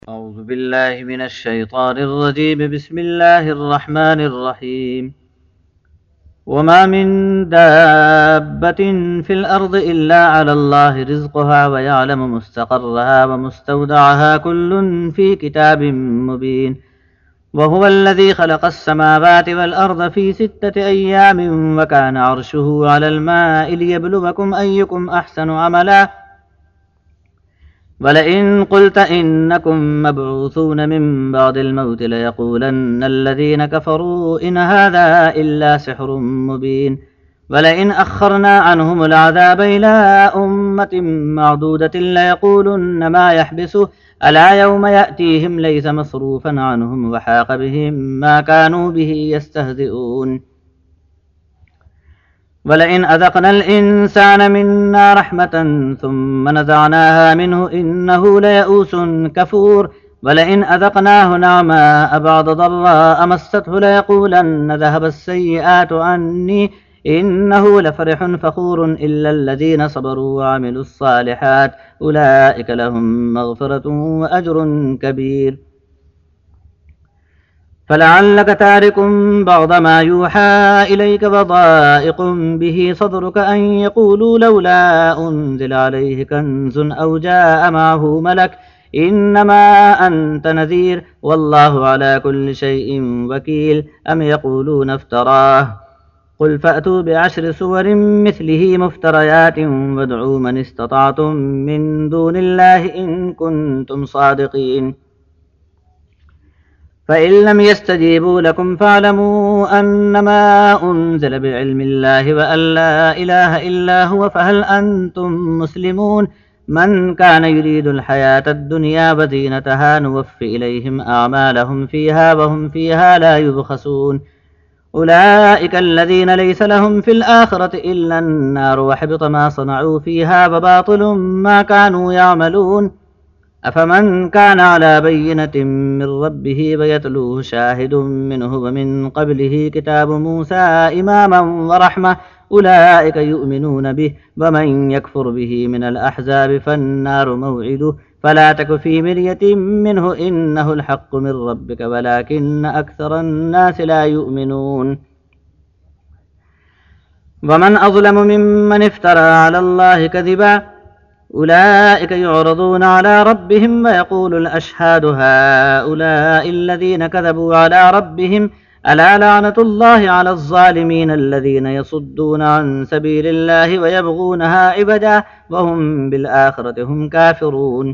أعوذ بالله من الشيطان الرجيم. بسم الله الرحمن الرحيم. وما من دابة في الأرض إلا على الله رزقها ويعلم مستقرها ومستودعها كل في كتاب مبين. وهو الذي خلق السماوات والأرض في 6 أيام وكان عرشه على الماء ليبلوكم أيكم أحسن عملا. ولئن قلت إنكم مبعوثون من بعد الموت ليقولن الذين كفروا إن هذا إلا سحر مبين. ولئن أخرنا عنهم العذاب إلى أمة معدودة ليقولن ما يحبسه ألا يوم يأتيهم ليس مصروفا عنهم وحاق بهم ما كانوا به يستهزئون. ولئن أذقنا الإنسان منا رحمة ثم نزعناها منه إنه ليئوس كفور. ولئن أذقناه نعماء بعد ضراء مسته ليقولن ذهب السيئات عني إنه لفرح فخور إلا الذين صبروا وعملوا الصالحات أولئك لهم مغفرة وأجر كبير. فلعلك تارك بعض ما يوحى إليك وضائق به صدرك أن يقولوا لولا أنزل عليه كنز أو جاء معه ملك إنما أنت نذير والله على كل شيء وكيل. أم يقولون افتراه قل فأتوا بعشر سور مثله مفتريات وادعوا من استطعتم من دون الله إن كنتم صادقين. فإن لم يستجيبوا لكم فاعلموا أنما أنزل بعلم الله وأن لا إله إلا هو فهل أنتم مسلمون. من كان يريد الحياة الدنيا وزينتها نوفي إليهم أعمالهم فيها وهم فيها لا يبخسون. أولئك الذين ليس لهم في الآخرة إلا النار وحبط ما صنعوا فيها وباطل ما كانوا يعملون. أفمن كان على بينة من ربه ويتلوه شاهد منه ومن قبله كتاب موسى إماما ورحمة أولئك يؤمنون به ومن يكفر به من الأحزاب فالنار موعده فلا تك في مرية منه إنه الحق من ربك ولكن أكثر الناس لا يؤمنون. ومن أظلم ممن افترى على الله كذبا أولئك يعرضون على ربهم ويقول الأشهاد هؤلاء الذين كذبوا على ربهم ألا لعنة الله على الظالمين الذين يصدون عن سبيل الله ويبغونها عوجا وهم بالآخرة هم كافرون.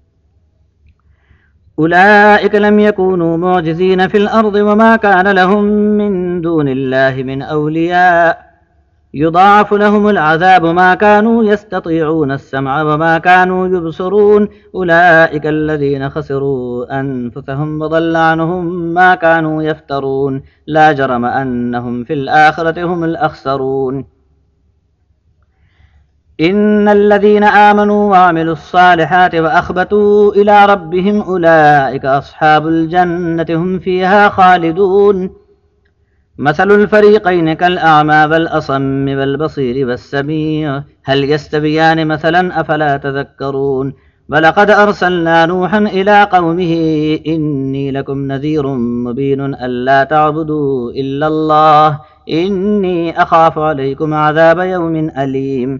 أولئك لم يكونوا معجزين في الأرض وما كان لهم من دون الله من أولياء يضاعف لهم العذاب ما كانوا يستطيعون السمع وما كانوا يبصرون. أولئك الذين خسروا أنفسهم وضل عنهم ما كانوا يفترون لا جرم أنهم في الآخرة هم الأخسرون. إن الذين آمنوا وعملوا الصالحات وأخبتوا إلى ربهم أولئك أصحاب الجنة هم فيها خالدون. مثل الفريقين كالأعمى والأصم والبصير والسميع هل يستويان مثلا أفلا تذكرون. ولقد أرسلنا نوحا إلى قومه إني لكم نذير مبين ألا تعبدوا إلا الله إني أخاف عليكم عذاب يوم أليم.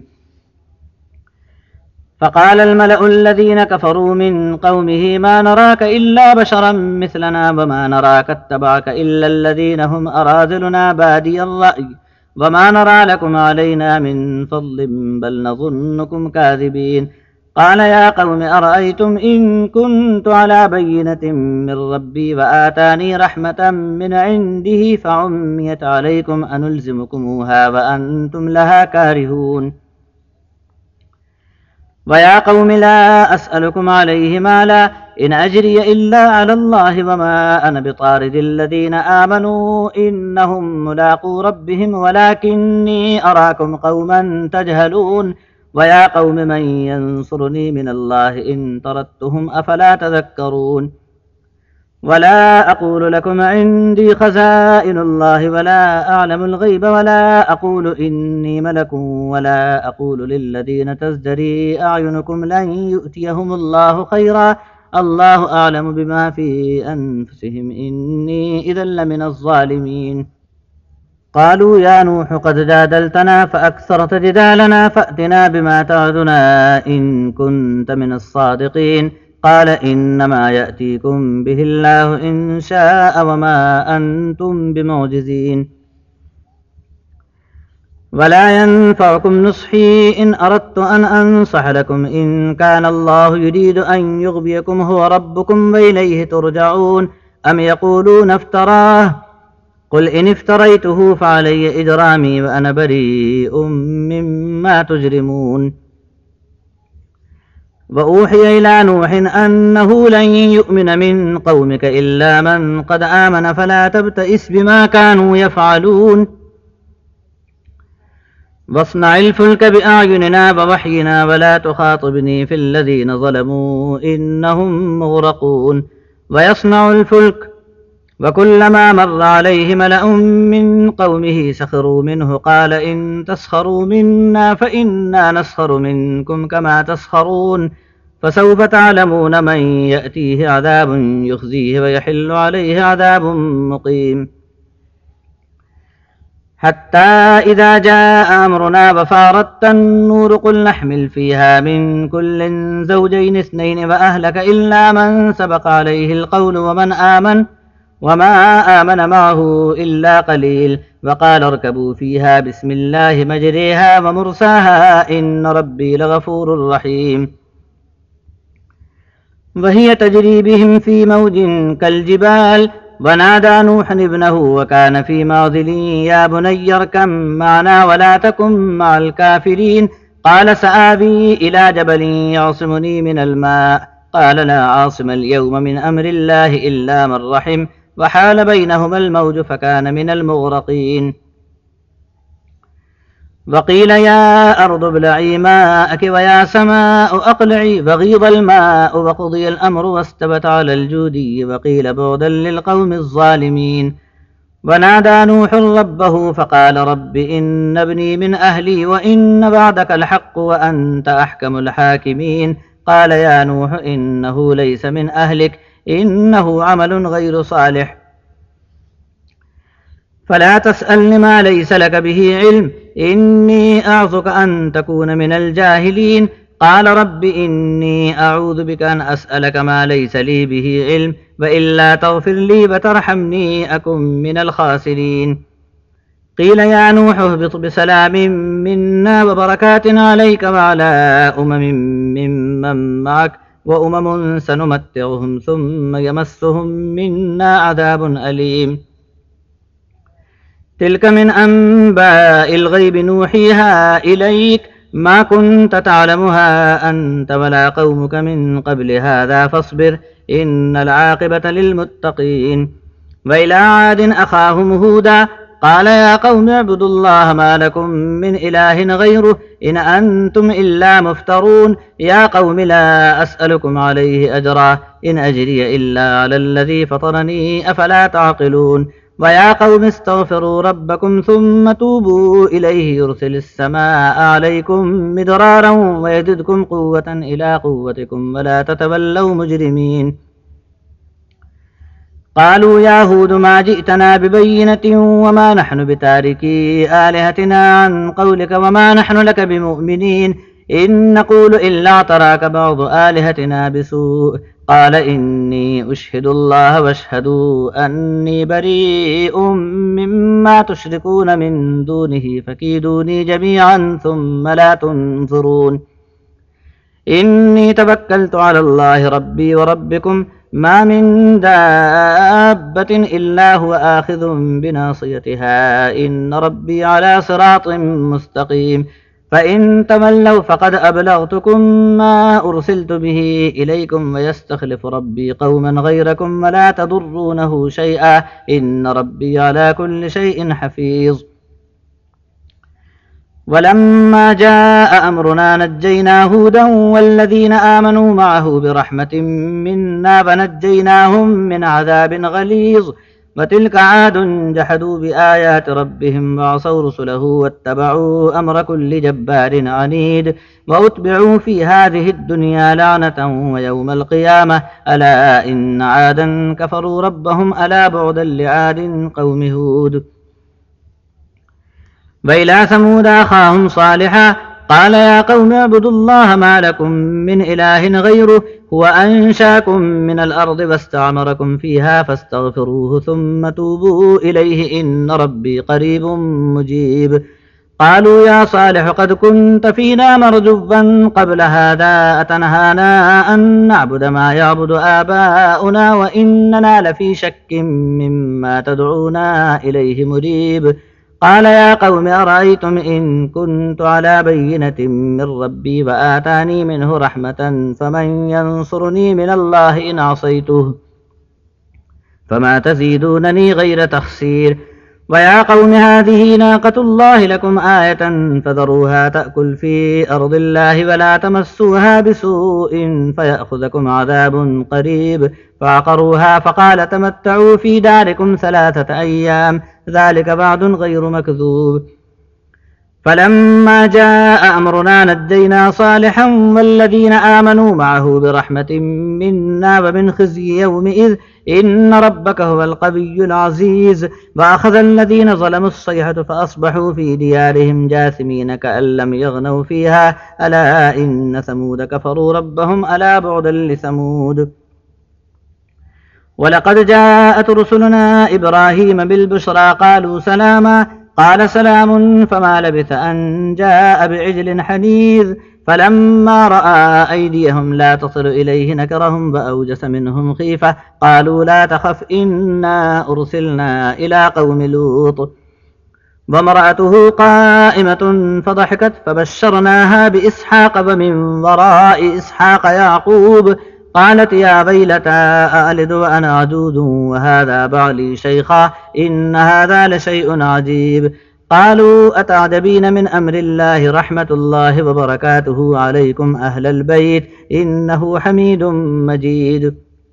فقال الملأ الذين كفروا من قومه ما نراك إلا بشرا مثلنا وما نراك اتبعك إلا الذين هم أراذلنا بادي الرأي وما نرى لكم علينا من فضل بل نظنكم كاذبين. قال يا قوم أرأيتم إن كنت على بينة من ربي وآتاني رحمة من عنده فعميت عليكم أنلزمكموها وأنتم لها كارهون. ويا قوم لا أسألكم عليه مالا إن أجري إلا على الله وما أنا بطارد الذين آمنوا إنهم ملاقو ربهم ولكني أراكم قوما تجهلون. ويا قوم من ينصرني من الله إن طردتهم أفلا تذكرون. ولا أقول لكم عندي خزائن الله ولا أعلم الغيب ولا أقول إني ملك ولا أقول للذين تزدري أعينكم لن يؤتيهم الله خيرا الله أعلم بما في أنفسهم إني إذا لمن الظالمين. قالوا يا نوح قد جادلتنا فأكثرت جدالنا فأتنا بما تعدنا إن كنت من الصادقين. قال إنما يأتيكم به الله إن شاء وما أنتم بمعجزين. ولا ينفعكم نصحي إن أردت أن أنصح لكم إن كان الله يريد أن يغويكم هو ربكم وإليه ترجعون. أم يقولون افتراه قل إن افتريته فعلي إجرامي وأنا بريء مما تجرمون. وأوحي إلى نوح أنه لن يؤمن من قومك إلا من قد آمن فلا تبتئس بما كانوا يفعلون. واصنع الفلك بأعيننا ووحينا ولا تخاطبني في الذين ظلموا إنهم مغرقون. ويصنع الفلك وكلما مر عليه ملأ من قومه سخروا منه قال إن تسخروا منا فإنا نسخر منكم كما تسخرون. فسوف تعلمون من يأتيه عذاب يخزيه ويحل عليه عذاب مقيم. حتى إذا جاء أمرنا وفارت النور قل نحمل فيها من كل زوجين اثنين وأهلك إلا من سبق عليه القول وما آمن معه إلا قليل. وقال اركبوا فيها بسم الله مجريها ومرساها إن ربي لغفور رحيم. وهي تجري بهم في موج كالجبال ونادى نوح ابنه وكان في معزل يا بني اركب معنا ولا تكن مع الكافرين. قال سآوي إلى جبل يعصمني من الماء قال لا عاصم اليوم من أمر الله إلا من رحم وحال بينهما الموج فكان من المغرقين. وقيل يا أرض ابلعي ماءك ويا سماء أقلعي وغيض الماء وقضي الأمر واستوت على الجودي وقيل بعدا للقوم الظالمين. ونادى نوح ربه فقال رب إن ابني من أهلي وإن وعدك الحق وأنت أحكم الحاكمين. قال يا نوح إنه ليس من أهلك إنه عمل غير صالح فلا تسألن ما ليس لك به علم إني أعظك أن تكون من الجاهلين. قال رب إني أعوذ بك أن أسألك ما ليس لي به علم وإلا تغفر لي وترحمني أكن من الخاسرين. قيل يا نوح اهبط بسلام منا وبركات عليك وعلى ممن معك وأمم سنمتعهم ثم يمسهم منا عذاب أليم. تلك من أنباء الغيب نوحيها إليك ما كنت تعلمها أنت ولا قومك من قبل هذا فاصبر إن العاقبة للمتقين. وإلى عاد أخاهم هودا قال يا قوم اعبدوا الله ما لكم من إله غيره إن أنتم إلا مفترون. يا قوم لا أسألكم عليه أجرا إن أجري إلا على الذي فطرني أفلا تعقلون. ويا قوم استغفروا ربكم ثم توبوا إليه يرسل السماء عليكم مدرارا ويزدكم قوة إلى قوتكم ولا تتولوا مجرمين. قالوا يا هود ما جئتنا ببينة وما نحن بتاركي آلهتنا عن قولك وما نحن لك بمؤمنين إن نقول إلا اعتراك بعض آلهتنا بسوء. قال إني أشهد الله واشهدوا أني بريء مما تشركون من دونه فكيدوني جميعا ثم لا تنظرون. إني توكلت على الله ربي وربكم ما من دابة إلا هو آخذ بناصيتها إن ربي على صراط مستقيم. فإن تولوا فقد أبلغتكم ما أرسلت به إليكم ويستخلف ربي قوما غيركم ولا تضرونه شيئا إن ربي على كل شيء حفيظ. ولما جاء أمرنا نجينا هودا والذين آمنوا معه برحمة منا ونجيناهم من عذاب غليظ. وتلك عاد جحدوا بآيات ربهم وعصوا رسله واتبعوا أمر كل جبار عنيد وأتبعوا في هذه الدنيا لعنة ويوم القيامة ألا إن عادا كفروا ربهم ألا بعدا لعاد قوم هود. وإلى ثمود أخاهم صالحا قال يا قوم اعبدوا الله ما لكم من إله غيره هو أنشاكم من الأرض واستعمركم فيها فاستغفروه ثم توبوا إليه إن ربي قريب مجيب. قالوا يا صالح قد كنت فينا مرجوا قبل هذا أتنهانا أن نعبد ما يعبد آباؤنا وإننا لفي شك مما تدعونا إليه مريب. قال يا قوم أرأيتم إن كنت على بينة من ربي وآتاني منه رحمة فمن ينصرني من الله إن عصيته فما تزيدونني غير تخسير. ويا قوم هذه ناقة الله لكم آية فذروها تأكل في أرض الله ولا تمسوها بسوء فيأخذكم عذاب قريب. فعقروها فقال تمتعوا في داركم 3 أيام ذلك بعد غير مكذوب. فلما جاء أمرنا نجينا صالحا والذين آمنوا معه برحمة منا ومن خزي يومئذ إن ربك هو القوي العزيز. وأخذ الذين ظلموا الصيحة فأصبحوا في ديارهم جاثمين كأن لم يغنوا فيها ألا إن ثمود كفروا ربهم ألا بعدا لثمود. ولقد جاءت رسلنا إبراهيم بالبشرى قالوا سلاما قال سلام فما لبث أن جاء بعجل حنيذ. فلما رأى أيديهم لا تصل إليه نكرهم وأوجس منهم خيفة قالوا لا تخف إنا أرسلنا إلى قوم لوط. وامرأته قائمة فضحكت فبشرناها بإسحاق ومن وراء إسحاق يعقوب. قالت يا ويلتى أألد وأنا عجوز وهذا بعلي شيخا إن هذا لشيء عجيب. قالوا أتعجبين من أمر الله رحمة الله وبركاته عليكم أهل البيت إنه حميد مجيد.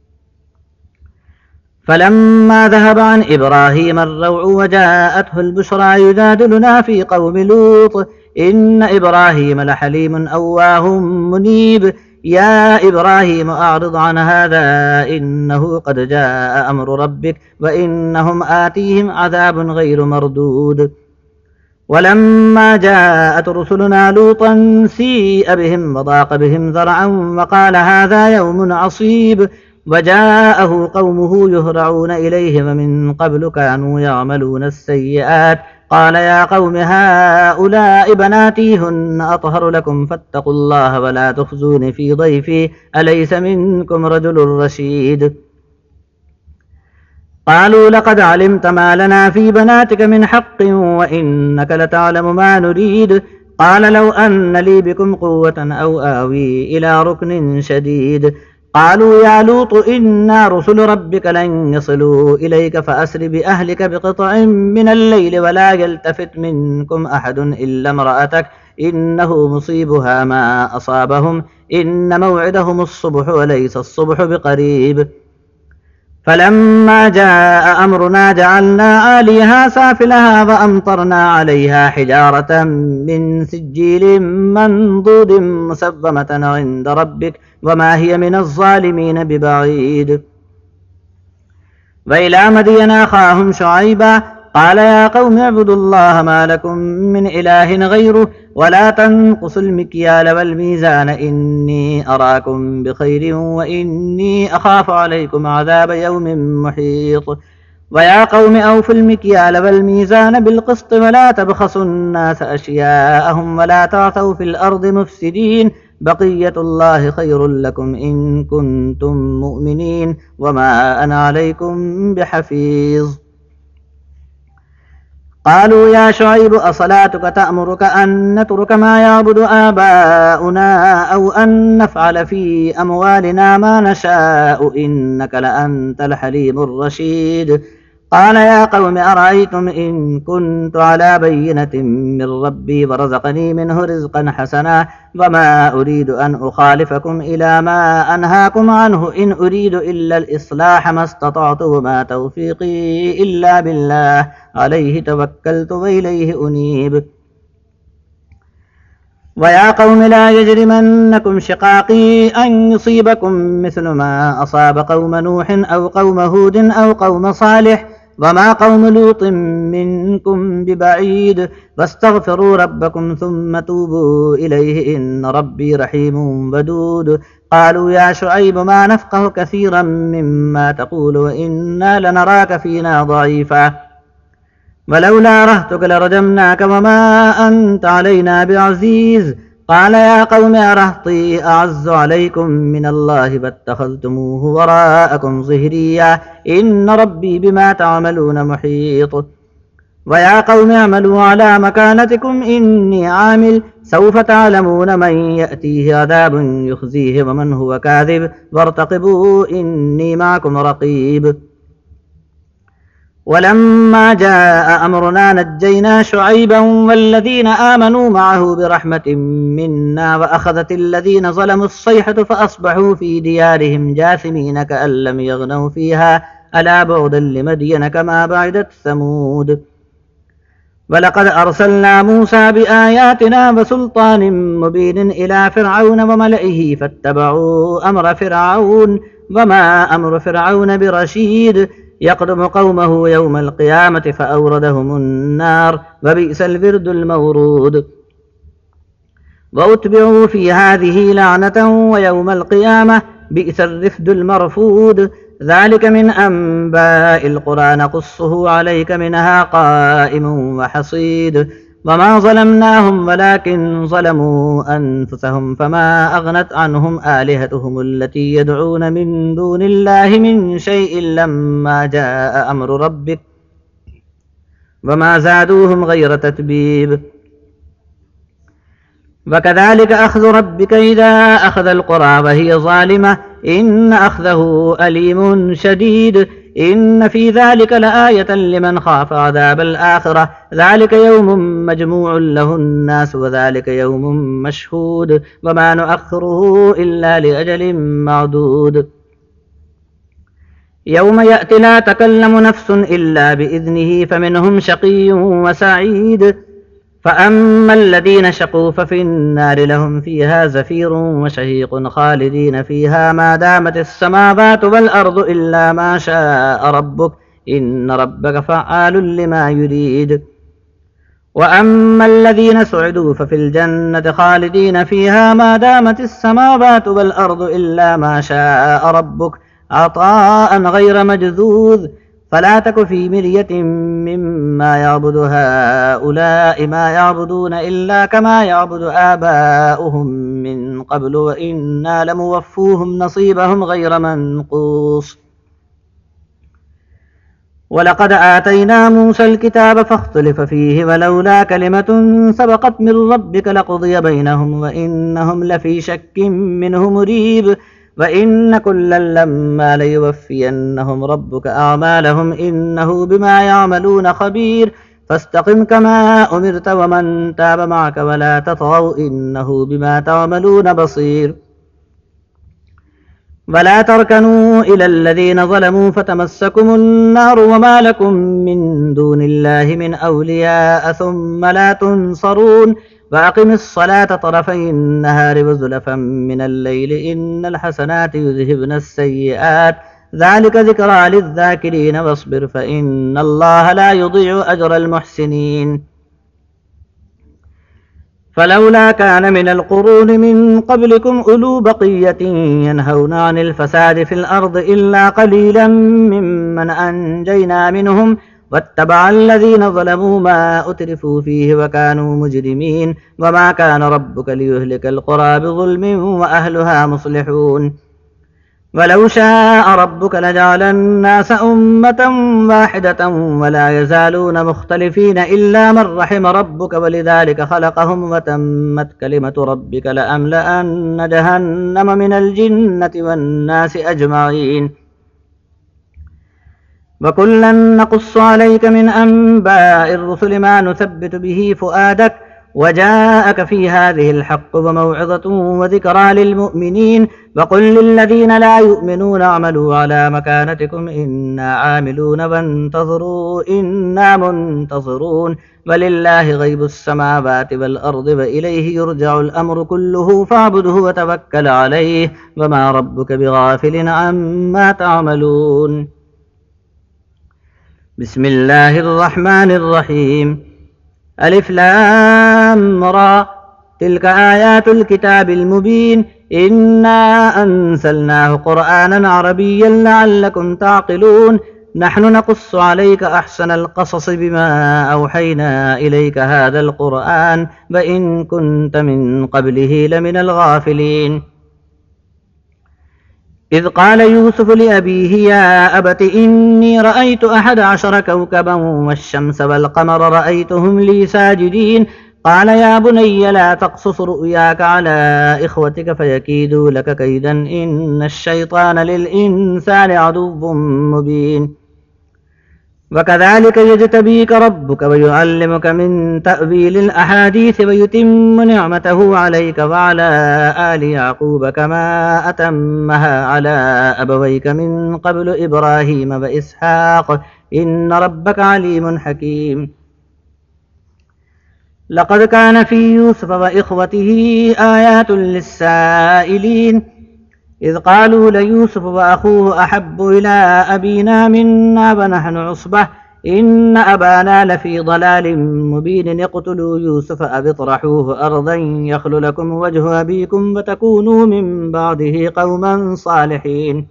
فلما ذهب عن إبراهيم الروع وجاءته البشرى يجادلنا في قوم لوط إن إبراهيم لحليم أواه منيب. يا إبراهيم أعرض عن هذا إنه قد جاء أمر ربك وإنهم آتيهم عذاب غير مردود. ولما جاءت رسلنا لوطا سيء بهم وضاق بهم ذرعا وقال هذا يوم عصيب. وجاءه قومه يهرعون إليه ومن قبل كانوا يعملون السيئات. قال يا قوم هؤلاء بناتي هن أطهر لكم فاتقوا الله ولا تخزون في ضيفي أليس منكم رجل رشيد. قالوا لقد علمت ما لنا في بناتك من حق وإنك لتعلم ما نريد. قال لو أن لي بكم قوة أو آوي إلى ركن شديد. قالوا يا لوط إنا رسل ربك لن يصلوا إليك فأسر بأهلك بقطع من الليل ولا يلتفت منكم أحد إلا امرأتك إنه مصيبها ما أصابهم إن موعدهم الصبح وليس الصبح بقريب. فلما جاء أمرنا جعلنا عاليها سافلها وأمطرنا عليها حجارة من سجيل منضود مسومة عند ربك وما هي من الظالمين ببعيد. وإلى مدين أخاهم شعيبا قال يا قوم اعبدوا الله ما لكم من إله غيره ولا تنقصوا المكيال والميزان إني أراكم بخير وإني أخاف عليكم عذاب يوم محيط. ويا قوم أوفوا المكيال والميزان بالقسط ولا تبخسوا الناس أشياءهم ولا تعثوا في الأرض مفسدين بقية الله خير لكم إن كنتم مؤمنين وما أنا عليكم بحفيظ. قالوا يا شعيب أصلاتك تأمرك أن نترك ما يعبد آباؤنا أو أن نفعل في أموالنا ما نشاء إنك لأنت الحليم الرشيد. قال يا قوم أرأيتم إن كنت على بينة من ربي ورزقني منه رزقا حسنا وما أريد أن أخالفكم إلى ما أنهاكم عنه إن أريد إلا الإصلاح ما استطعت وما توفيقي إلا بالله عليه توكلت وإليه أنيب ويا قوم لا يجرمنكم شقاقي أن يصيبكم مثل ما أصاب قوم نوح أو قوم هود أو قوم صالح وما قوم لوط منكم ببعيد واستغفروا ربكم ثم توبوا إليه إن ربي رحيم ودود قالوا يا شعيب ما نفقه كثيرا مما تقول وإنا لنراك فينا ضعيفا ولولا رهتك لرجمناك وما أنت علينا بعزيز قال يا قوم أرهطي أعز عليكم من الله فاتخذتموه وراءكم ظهريا إن ربي بما تعملون محيط ويا قوم اعملوا على مكانتكم إني عامل سوف تعلمون من يأتيه عذاب يخزيه ومن هو كاذب وارتقبوا إني معكم رقيب ولما جاء أمرنا نجينا شعيبا والذين آمنوا معه برحمة منا وأخذت الذين ظلموا الصيحة فأصبحوا في ديارهم جاثمين كأن لم يغنوا فيها ألا بعدا لمدين كما بعدت ثمود ولقد أرسلنا موسى بآياتنا وسلطان مبين إلى فرعون وملئه فاتبعوا أمر فرعون وما أمر فرعون برشيد يقدم قومه يوم القيامة فأوردهم النار وبئس الورد المورود وأتبعوا في هذه لعنة ويوم القيامة بئس الرفد المرفود ذلك من أنباء القرى نقصه عليك منها قائم وحصيد وما ظلمناهم ولكن ظلموا أنفسهم فما أغنت عنهم آلهتهم التي يدعون من دون الله من شيء لما جاء أمر ربك وما زادوهم غير تتبيب وكذلك أخذ ربك إذا أخذ القرى وهي ظالمة إن أخذه أليم شديد إن في ذلك لآية لمن خاف عذاب الآخرة ذلك يوم مجموع له الناس وذلك يوم مشهود وما نؤخره إلا لأجل معدود يوم يأتي لا تكلم نفس إلا بإذنه فمنهم شقي وسعيد فأما الذين شقوا ففي النار لهم فيها زفير وشهيق خالدين فيها ما دامت السماوات والأرض إلا ما شاء ربك إن ربك فعال لما يريد وأما الذين سعدوا ففي الجنة خالدين فيها ما دامت السماوات والأرض إلا ما شاء ربك عطاء غير مجذوذ فلا تك في مرية مما يعبد هؤلاء ما يعبدون إلا كما يعبد آباؤهم من قبل وإنا لموفوهم نصيبهم غير منقوص ولقد آتينا موسى الكتاب فاختلف فيه ولولا كلمة سبقت من ربك لقضي بينهم وإنهم لفي شك منه مريب وإن كلا لما ليوفينهم ربك أعمالهم إنه بما يعملون خبير فاستقم كما أمرت ومن تاب معك ولا تطغوا إنه بما تعملون بصير ولا تركنوا إلى الذين ظلموا فتمسكم النار وما لكم من دون الله من أولياء ثم لا تنصرون وأقم الصلاة طرفي النهار وزلفا من الليل إن الحسنات يذهبن السيئات ذلك ذكرى للذاكرين واصبر فإن الله لا يضيع أجر المحسنين فلولا كان من القرون من قبلكم أولو بقية ينهون عن الفساد في الأرض إلا قليلا ممن أنجينا منهم واتبع الذين ظلموا ما أترفوا فيه وكانوا مجرمين وما كان ربك ليهلك القرى بظلم وأهلها مصلحون ولو شاء ربك لجعل الناس أمة واحدة ولا يزالون مختلفين إلا من رحم ربك ولذلك خلقهم وتمت كلمة ربك لأملأن جهنم من الجنة والناس أجمعين وكلا نقص عليك من أنباء الرسل ما نثبت به فؤادك وجاءك في هذه الحق وموعظة وذكرى للمؤمنين وقل للذين لا يؤمنون اعملوا على مكانتكم إنا عاملون وانتظروا إنا منتظرون ولله غيب السماوات والأرض وإليه يرجع الأمر كله فاعبده وتوكل عليه وما ربك بغافل عما تعملون. بسم الله الرحمن الرحيم. ألف لام را تلك آيات الكتاب المبين إنا أنزلناه قرآنا عربيا لعلكم تعقلون نحن نقص عليك أحسن القصص بما أوحينا إليك هذا القرآن وإن كنت من قبله لمن الغافلين. إذ قال يوسف لأبيه يا أبت إني رأيت 11 كوكبا والشمس والقمر رأيتهم لي ساجدين قال يا بني لا تقصص رؤياك على إخوتك فيكيدوا لك كيدا إن الشيطان للإنسان عدو مبين. وكذلك يجتبيك ربك ويعلمك من تأويل الأحاديث ويتم نعمته عليك وعلى آل يعقوب كما أتمها على أبويك من قبل إبراهيم وإسحاق إن ربك عليم حكيم. لقد كان في يوسف وإخوته آيات للسائلين إذ قالوا ليوسف وأخوه أحب إلى أبينا منا ونحن عصبة إن أبانا لفي ضلال مبين اقتلوا يوسف أو اطرحوه أرضا يخل لكم وجه أبيكم وتكونوا من بعده قوما صالحين.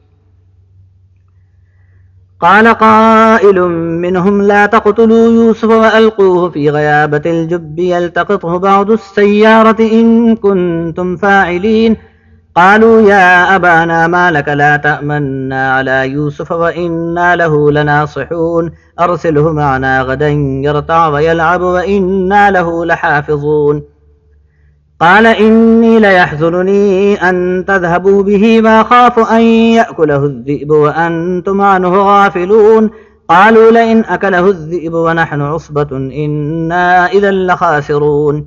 قال قائل منهم لا تقتلوا يوسف وألقوه في غيابة الجب يلتقطه بعض السيارة إن كنتم فاعلين قالوا يا أبانا ما لك لا تأمنا على يوسف وإنا له لناصحون أرسله معنا غدا يرتع ويلعب وإنا له لحافظون. قال إني ليحزنني أن تذهبوا به وأخاف أن يأكله الذئب وأنتم عنه غافلون قالوا لئن أكله الذئب ونحن عصبة إنا إذا لخاسرون.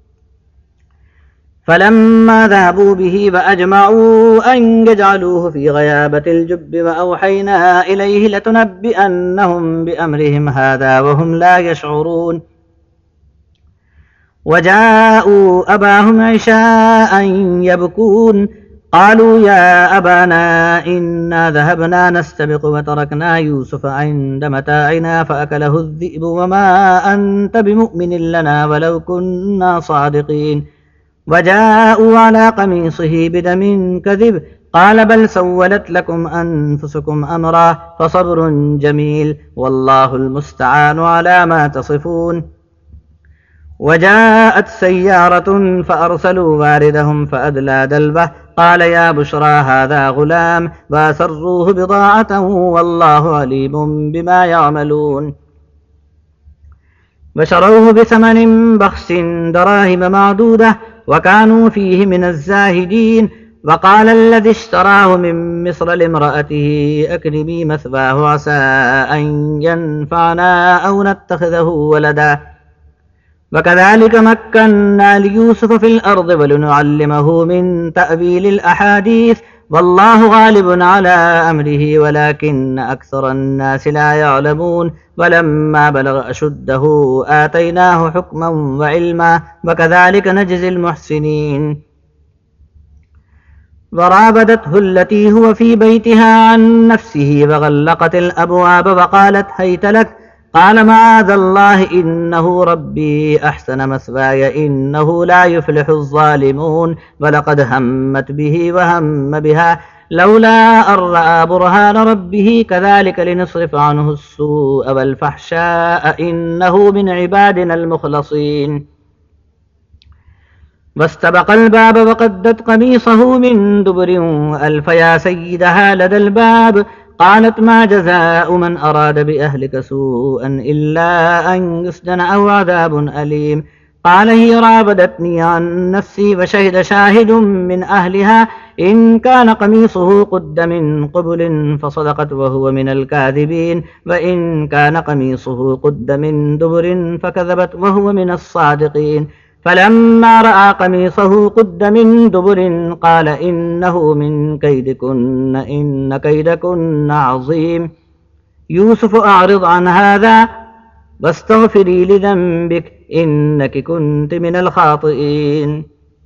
فلما ذهبوا به وأجمعوا أن يجعلوه في غيابة الجب وأوحينا إليه لتنبئنهم بأمرهم هذا وهم لا يشعرون. وجاءوا أباهم عشاء يبكون قالوا يا أبانا إنا ذهبنا نستبق وتركنا يوسف عند متاعنا فأكله الذئب وما أنت بمؤمن لنا ولو كنا صادقين. وجاءوا على قميصه بدم كذب قال بل سولت لكم أنفسكم أمرا فصبر جميل والله المستعان على ما تصفون. وجاءت سيارة فأرسلوا واردهم فأدلى دلوه قال يا بشرى هذا غلام وأسروه بضاعة والله عليم بما يعملون. وشروه بثمن بخس دراهم معدودة وكانوا فيه من الزاهدين. وقال الذي اشتراه من مصر لامرأته أكرمي مثواه عسى أن ينفعنا أو نتخذه ولدا. وكذلك مكنا ليوسف في الأرض ولنعلمه من تأويل الأحاديث والله غالب على أمره ولكن أكثر الناس لا يعلمون. ولما بلغ أشده آتيناه حكما وعلما وكذلك نجزي المحسنين. وراودته التي هو في بيتها عن نفسه وغلقت الأبواب وقالت هيت لك قال معاذ الله إنه ربي أحسن مثواي إنه لا يفلح الظالمون. ولقد همت به وهم بها لولا أن رأى برهان ربه كذلك لنصرف عنه السوء والفحشاء إنه من عبادنا المخلصين. واستبق الباب وقدت قميصه من دبر وألف يا سيدها لدى الباب قالت ما جزاء من أراد بأهلك سوءا إلا أن يسجن أو عذاب أليم. قال هي راودتني عن نفسي وشهد شاهد من أهلها إن كان قميصه قد من قبل فصدقت وهو من الكاذبين وإن كان قميصه قد من دبر فكذبت وهو من الصادقين فلما رأى قميصه قد من دبر قال إنه من كيدكن إن كيدكن عظيم يوسف أعرض عن هذا واستغفري لذنبك إنك كنت من الخاطئين.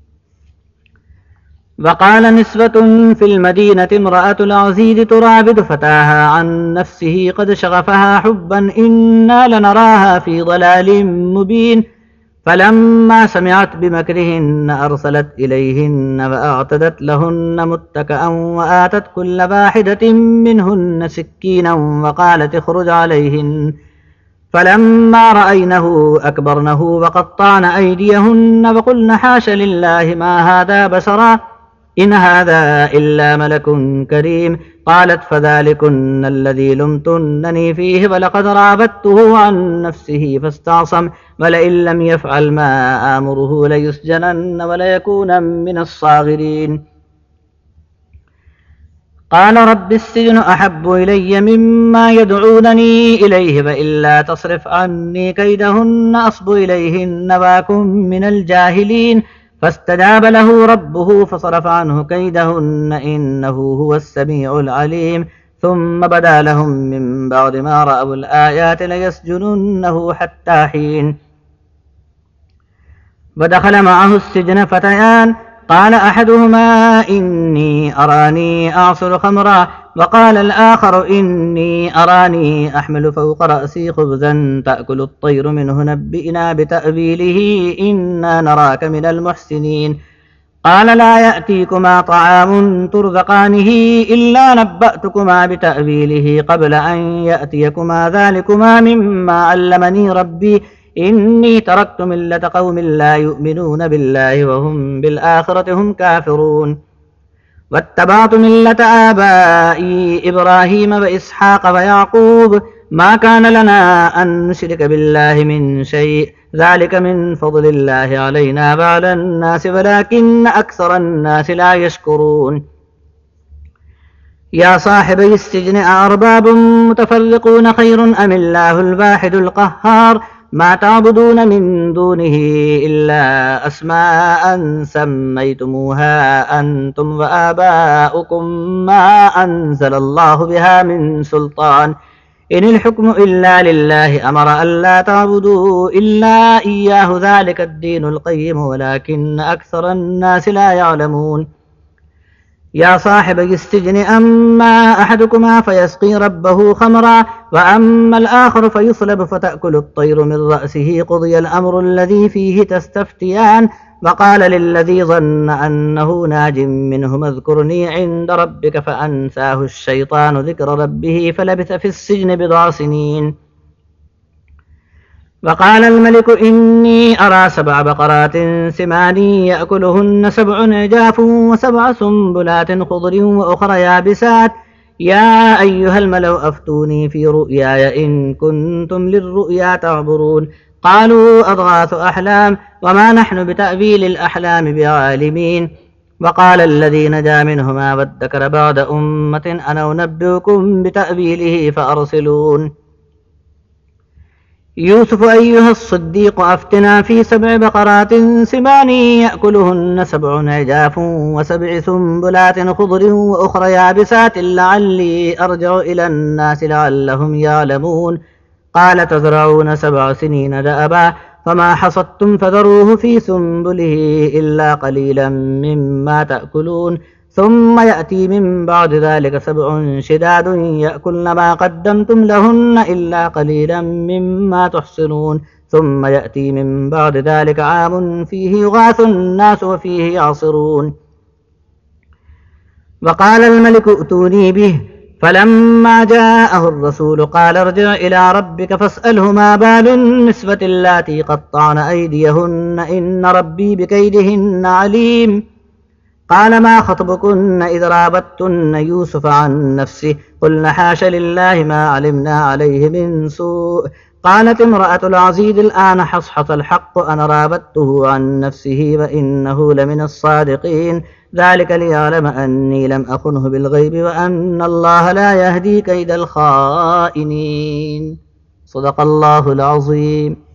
وقال نسوة في المدينة امرأة العزيز تراود فتاها عن نفسه قد شغفها حبا إنا لنراها في ضلال مبين فلما سمعت بمكرهن أرسلت إليهن وأعتدت لهن متكأ وآتت كل واحدة منهن سكينا وقالت اخرج عليهن فلما رأينه أكبرنه وقطعن أيديهن وقلن حاش لله ما هذا بشرا إن هذا إلا ملك كريم قالت فذلكن الذي لمتنني فيه ولقد راودته عن نفسه فاستعصم ولئن لم يفعل ما آمره ليسجنن وليكون من الصاغرين. قال رب السجن أحب إلي مما يدعونني إليه وإلا تصرف عني كيدهن أصب إليهن وأكن من الجاهلين فاستجاب له ربه فصرف عنه كيدهن إنه هو السميع العليم ثم بدا لهم من بعد ما رأوا الآيات ليسجننه حتى حين. ودخل معه السجن فتيان قال أحدهما إني أراني أعصر خمرا وقال الآخر إني أراني أحمل فوق رأسي خبزا تأكل الطير منه نبئنا بتأويله إنا نراك من المحسنين قال لا يأتيكما طعام ترزقانه إلا نبأتكما بتأويله قبل أن يأتيكما ذلكما مما علمني ربي إني تركت ملة قوم لا يؤمنون بالله وهم بالآخرة هم كافرون واتبعت ملة آبائي إبراهيم وإسحاق ويعقوب ما كان لنا أن نشرك بالله من شيء ذلك من فضل الله علينا وعلى الناس ولكن أكثر الناس لا يشكرون. يا صاحبي السجن أأرباب متفرقون خير أم الله الواحد القهار ما تعبدون من دونه إلا أسماء سميتموها أنتم وآباؤكم ما أنزل الله بها من سلطان إن الحكم إلا لله أمر ألا تعبدوا إلا إياه ذلك الدين القيم ولكن أكثر الناس لا يعلمون. يا صاحبي السجن أما أحدكما فيسقي ربه خمرا وأما الآخر فيصلب فتأكل الطير من رأسه قضي الأمر الذي فيه تستفتيان وقال للذي ظن أنه ناج منهما اذكرني عند ربك فأنساه الشيطان ذكر ربه فلبث في السجن بضع سنين. وقال الملك إني أرى 7 بقرات سمان يأكلهن 7 عجاف و7 سنبلات خضر وأخر يابسات يا أيها الملأ أفتوني في رؤياي إن كنتم للرؤيا تعبرون قالوا أضغاث أحلام وما نحن بتأويل الأحلام بعالمين. وقال الذي نجا منهما وادكر بعد أمة أنا أنبئكم بتأويله فأرسلون. يوسف أيها الصديق أفتنا في 7 بقرات سمان يأكلهن 7 عجاف و7 سنبلات خضر وأخر يابسات لعلي أرجع إلى الناس لعلهم يعلمون قال تزرعون 7 سنين دأبا فما حصدتم فذروه في سنبله إلا قليلا مما تأكلون ثم يأتي من بعد ذلك 7 شداد يأكلن ما قدمتم لهن إلا قليلا مما تحصنون ثم يأتي من بعد ذلك عام فيه يغاث الناس وفيه يعصرون. وقال الملك ائتوني به فلما جاءه الرسول قال ارجع إلى ربك فاسأله ما بال النسوة اللاتي قطعن أيديهن إن ربي بكيدهن عليم. قال ما خطبكن إذ راودتن يوسف عن نفسه قلن حاش لله ما علمنا عليه من سوء قالت امرأة العزيز الآن حصحص الحق أنا راودته عن نفسه وإنه لمن الصادقين ذلك ليعلم أني لم أخنه بالغيب وأن الله لا يهدي كيد الخائنين صدق الله العظيم